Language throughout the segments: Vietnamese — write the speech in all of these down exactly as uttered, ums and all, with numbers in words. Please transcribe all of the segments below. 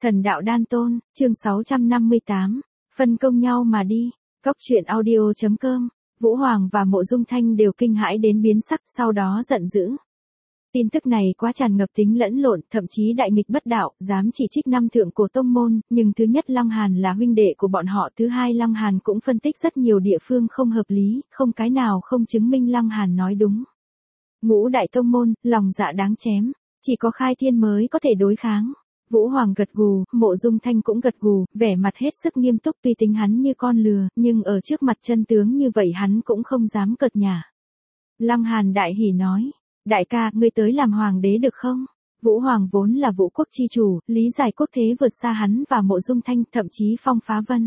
Thần đạo đan tôn, chương sáu trăm năm mươi tám, phân công nhau mà đi. Cốc truyện audio chấm com. Vũ Hoàng và Mộ Dung Thanh đều kinh hãi đến biến sắc, sau đó giận dữ. Tin tức này quá tràn ngập tính lẫn lộn, thậm chí đại nghịch bất đạo, dám chỉ trích năm thượng cổ tông môn, nhưng thứ nhất Lăng Hàn là huynh đệ của bọn họ, thứ hai Lăng Hàn cũng phân tích rất nhiều địa phương không hợp lý, không cái nào không chứng minh Lăng Hàn nói đúng. Ngũ đại tông môn, lòng dạ đáng chém, chỉ có Khai Thiên mới có thể đối kháng. Vũ Hoàng gật gù, Mộ Dung Thanh cũng gật gù, vẻ mặt hết sức nghiêm túc, tuy tính hắn như con lừa, nhưng ở trước mặt chân tướng như vậy hắn cũng không dám cợt nhả. Lăng Hàn đại hỉ nói, đại ca, ngươi tới làm hoàng đế được không? Vũ Hoàng vốn là vũ quốc chi chủ, lý giải quốc thế vượt xa hắn và Mộ Dung Thanh, thậm chí phong phá vân.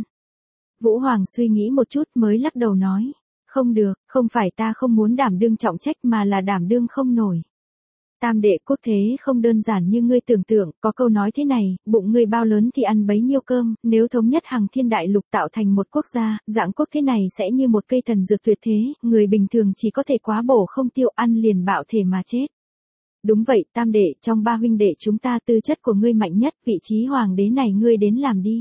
Vũ Hoàng suy nghĩ một chút mới lắc đầu nói, không được, không phải ta không muốn đảm đương trọng trách mà là đảm đương không nổi. Tam đệ quốc thế không đơn giản như ngươi tưởng tượng, có câu nói thế này, bụng ngươi bao lớn thì ăn bấy nhiêu cơm, nếu thống nhất hàng thiên đại lục tạo thành một quốc gia, dạng quốc thế này sẽ như một cây thần dược tuyệt thế, người bình thường chỉ có thể quá bổ không tiêu, ăn liền bạo thể mà chết. Đúng vậy, tam đệ, trong ba huynh đệ chúng ta tư chất của ngươi mạnh nhất, vị trí hoàng đế này ngươi đến làm đi.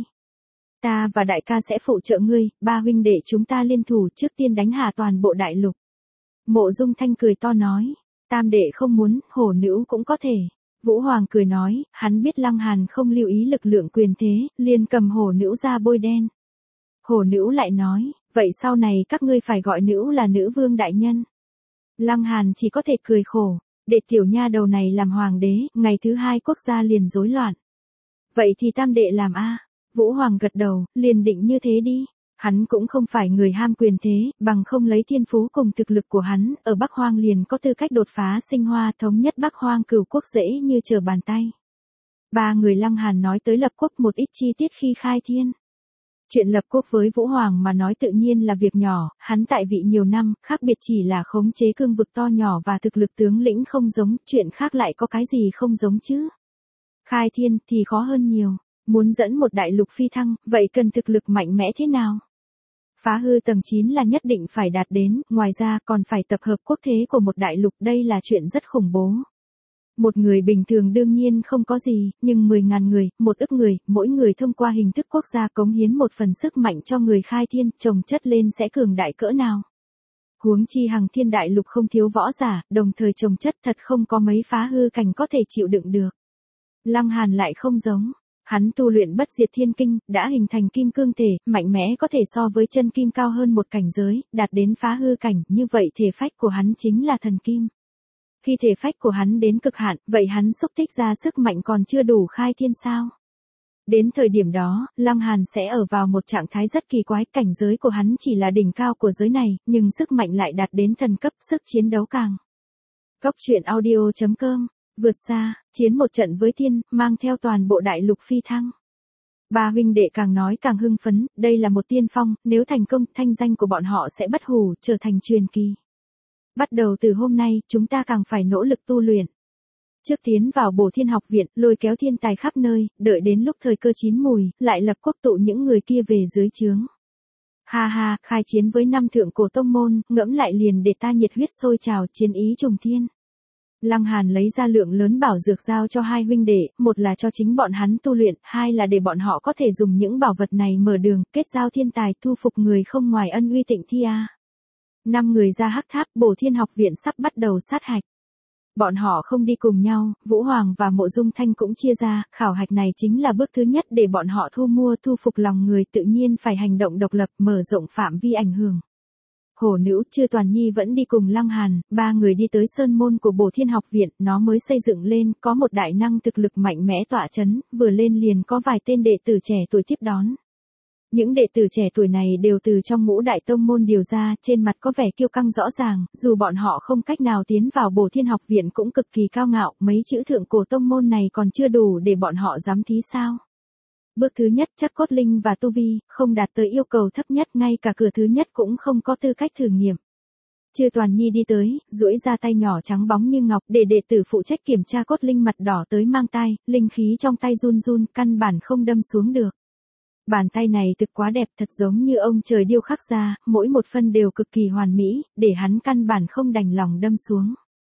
Ta và đại ca sẽ phụ trợ ngươi, ba huynh đệ chúng ta liên thủ trước tiên đánh hạ toàn bộ đại lục. Mộ Dung Thanh cười to nói. Tam đệ không muốn, hổ nữ cũng có thể. Vũ Hoàng cười nói, hắn biết Lăng Hàn không lưu ý lực lượng quyền thế, liền cầm hổ nữ ra bôi đen. Hổ nữ lại nói, vậy sau này các ngươi phải gọi nữ là nữ vương đại nhân. Lăng Hàn chỉ có thể cười khổ, để tiểu nha đầu này làm hoàng đế, ngày thứ hai quốc gia liền rối loạn. Vậy thì tam đệ làm a? Vũ Hoàng gật đầu, liền định như thế đi. Hắn cũng không phải người ham quyền thế, bằng không lấy thiên phú cùng thực lực của hắn, ở Bắc Hoang liền có tư cách đột phá sinh hoa thống nhất Bắc Hoang cửu quốc dễ như trở bàn tay. Ba người Lăng Hàn nói tới lập quốc một ít chi tiết khi khai thiên. Chuyện lập quốc với Vũ Hoàng mà nói tự nhiên là việc nhỏ, hắn tại vị nhiều năm, khác biệt chỉ là khống chế cương vực to nhỏ và thực lực tướng lĩnh không giống, chuyện khác lại có cái gì không giống chứ. Khai thiên thì khó hơn nhiều. Muốn dẫn một đại lục phi thăng, vậy cần thực lực mạnh mẽ thế nào? Phá hư tầng chín là nhất định phải đạt đến, ngoài ra còn phải tập hợp quốc thế của một đại lục, đây là chuyện rất khủng bố. Một người bình thường đương nhiên không có gì, nhưng mười ngàn người, một ức người, mỗi người thông qua hình thức quốc gia cống hiến một phần sức mạnh cho người khai thiên, chồng chất lên sẽ cường đại cỡ nào? Huống chi hằng thiên đại lục không thiếu võ giả, đồng thời chồng chất thật không có mấy phá hư cảnh có thể chịu đựng được. Lăng Hàn lại không giống. Hắn tu luyện bất diệt thiên kinh, đã hình thành kim cương thể, mạnh mẽ có thể so với chân kim cao hơn một cảnh giới, đạt đến phá hư cảnh, như vậy thể phách của hắn chính là thần kim. Khi thể phách của hắn đến cực hạn, vậy hắn xúc tích ra sức mạnh còn chưa đủ khai thiên sao? Đến thời điểm đó, Lăng Hàn sẽ ở vào một trạng thái rất kỳ quái, cảnh giới của hắn chỉ là đỉnh cao của giới này, nhưng sức mạnh lại đạt đến thần cấp, sức chiến đấu càng. Cốc truyện audio chấm com. Vượt xa, chiến một trận với thiên, mang theo toàn bộ đại lục phi thăng. Ba huynh đệ càng nói càng hưng phấn, đây là một tiên phong, nếu thành công, thanh danh của bọn họ sẽ bất hủ, trở thành truyền kỳ. Bắt đầu từ hôm nay, chúng ta càng phải nỗ lực tu luyện. Trước tiến vào Bổ Thiên học viện, lôi kéo thiên tài khắp nơi, đợi đến lúc thời cơ chín mùi, lại lập quốc tụ những người kia về dưới trướng. Ha ha, khai chiến với năm thượng cổ tông môn, ngẫm lại liền để ta nhiệt huyết sôi trào, chiến ý trùng thiên. Lăng Hàn lấy ra lượng lớn bảo dược giao cho hai huynh đệ, một là cho chính bọn hắn tu luyện, hai là để bọn họ có thể dùng những bảo vật này mở đường, kết giao thiên tài, thu phục người không ngoài ân uy Tịnh Thi A. Năm người ra hắc tháp, Bổ Thiên học viện sắp bắt đầu sát hạch. Bọn họ không đi cùng nhau, Vũ Hoàng và Mộ Dung Thanh cũng chia ra, khảo hạch này chính là bước thứ nhất để bọn họ thu mua thu phục lòng người, tự nhiên phải hành động độc lập, mở rộng phạm vi ảnh hưởng. Hổ nữ, Chư Toàn Nhi vẫn đi cùng Lăng Hàn, ba người đi tới sơn môn của Bổ Thiên học viện, nó mới xây dựng lên, có một đại năng thực lực mạnh mẽ tọa chấn, vừa lên liền có vài tên đệ tử trẻ tuổi tiếp đón. Những đệ tử trẻ tuổi này đều từ trong ngũ đại tông môn điều ra, trên mặt có vẻ kiêu căng rõ ràng, dù bọn họ không cách nào tiến vào Bổ Thiên học viện cũng cực kỳ cao ngạo, mấy chữ thượng cổ tông môn này còn chưa đủ để bọn họ dám thí sao. Bước thứ nhất chắc cốt linh và tu vi, không đạt tới yêu cầu thấp nhất, ngay cả cửa thứ nhất cũng không có tư cách thử nghiệm. Chư Toàn Nhi đi tới, duỗi ra tay nhỏ trắng bóng như ngọc để đệ tử phụ trách kiểm tra cốt linh mặt đỏ tới mang tai, linh khí trong tay run run, căn bản không đâm xuống được. Bàn tay này thực quá đẹp, thật giống như ông trời điêu khắc ra, mỗi một phân đều cực kỳ hoàn mỹ, để hắn căn bản không đành lòng đâm xuống.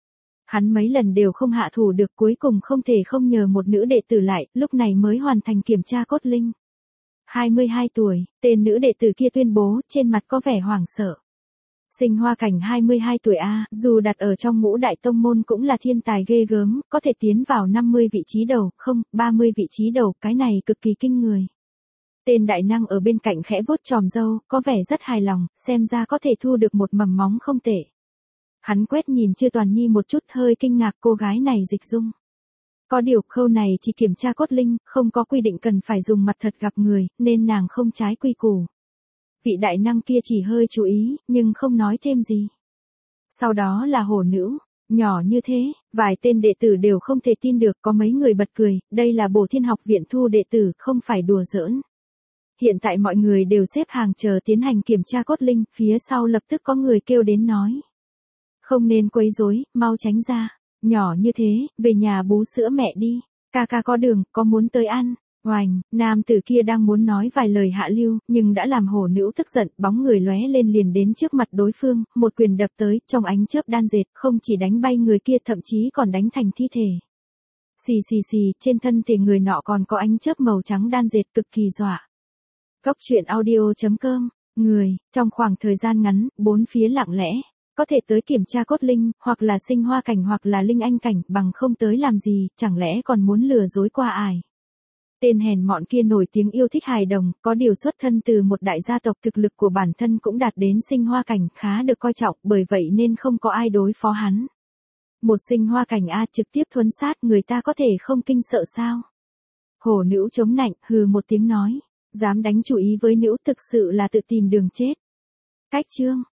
Hắn mấy lần đều không hạ thủ được, cuối cùng không thể không nhờ một nữ đệ tử lại, lúc này mới hoàn thành kiểm tra cốt linh. hai mươi hai tuổi, tên nữ đệ tử kia tuyên bố, trên mặt có vẻ hoảng sợ. Sinh Hoa Cảnh hai mươi hai tuổi a, dù đặt ở trong ngũ đại tông môn cũng là thiên tài ghê gớm, có thể tiến vào năm mươi vị trí đầu, không, ba mươi vị trí đầu, cái này cực kỳ kinh người. Tên đại năng ở bên cạnh khẽ vuốt chòm râu, có vẻ rất hài lòng, xem ra có thể thu được một mầm móng không tệ. Hắn quét nhìn Chư Toàn Nhi một chút, hơi kinh ngạc cô gái này dịch dung. Có điều khâu này chỉ kiểm tra cốt linh, không có quy định cần phải dùng mặt thật gặp người, nên nàng không trái quy củ. Vị đại năng kia chỉ hơi chú ý, nhưng không nói thêm gì. Sau đó là hổ nữ, nhỏ như thế, vài tên đệ tử đều không thể tin được, có mấy người bật cười, đây là Bổ Thiên Học viện thu đệ tử, không phải đùa giỡn. Hiện tại mọi người đều xếp hàng chờ tiến hành kiểm tra cốt linh, phía sau lập tức có người kêu đến nói. Không nên quấy rối, mau tránh ra, nhỏ như thế, về nhà bú sữa mẹ đi, ca ca có đường, có muốn tới ăn. Oành, nam tử kia đang muốn nói vài lời hạ lưu, nhưng đã làm hổ nữ tức giận, bóng người lóe lên liền đến trước mặt đối phương, một quyền đập tới, trong ánh chớp đan dệt, không chỉ đánh bay người kia thậm chí còn đánh thành thi thể. Xì xì xì, trên thân thể người nọ còn có ánh chớp màu trắng đan dệt cực kỳ dọa. Cốc truyện audio chấm com, người, trong khoảng thời gian ngắn, bốn phía lặng lẽ, có thể tới kiểm tra cốt linh, hoặc là sinh hoa cảnh hoặc là linh anh cảnh, bằng không tới làm gì, chẳng lẽ còn muốn lừa dối qua ải. Tên hèn mọn kia nổi tiếng yêu thích hài đồng, có điều xuất thân từ một đại gia tộc, thực lực của bản thân cũng đạt đến sinh hoa cảnh, khá được coi trọng, bởi vậy nên không có ai đối phó hắn. Một sinh hoa cảnh A trực tiếp thuấn sát, người ta có thể không kinh sợ sao? Hổ nữ chống nạnh, hừ một tiếng nói, dám đánh chủ ý với nữ thực sự là tự tìm đường chết. Cách chương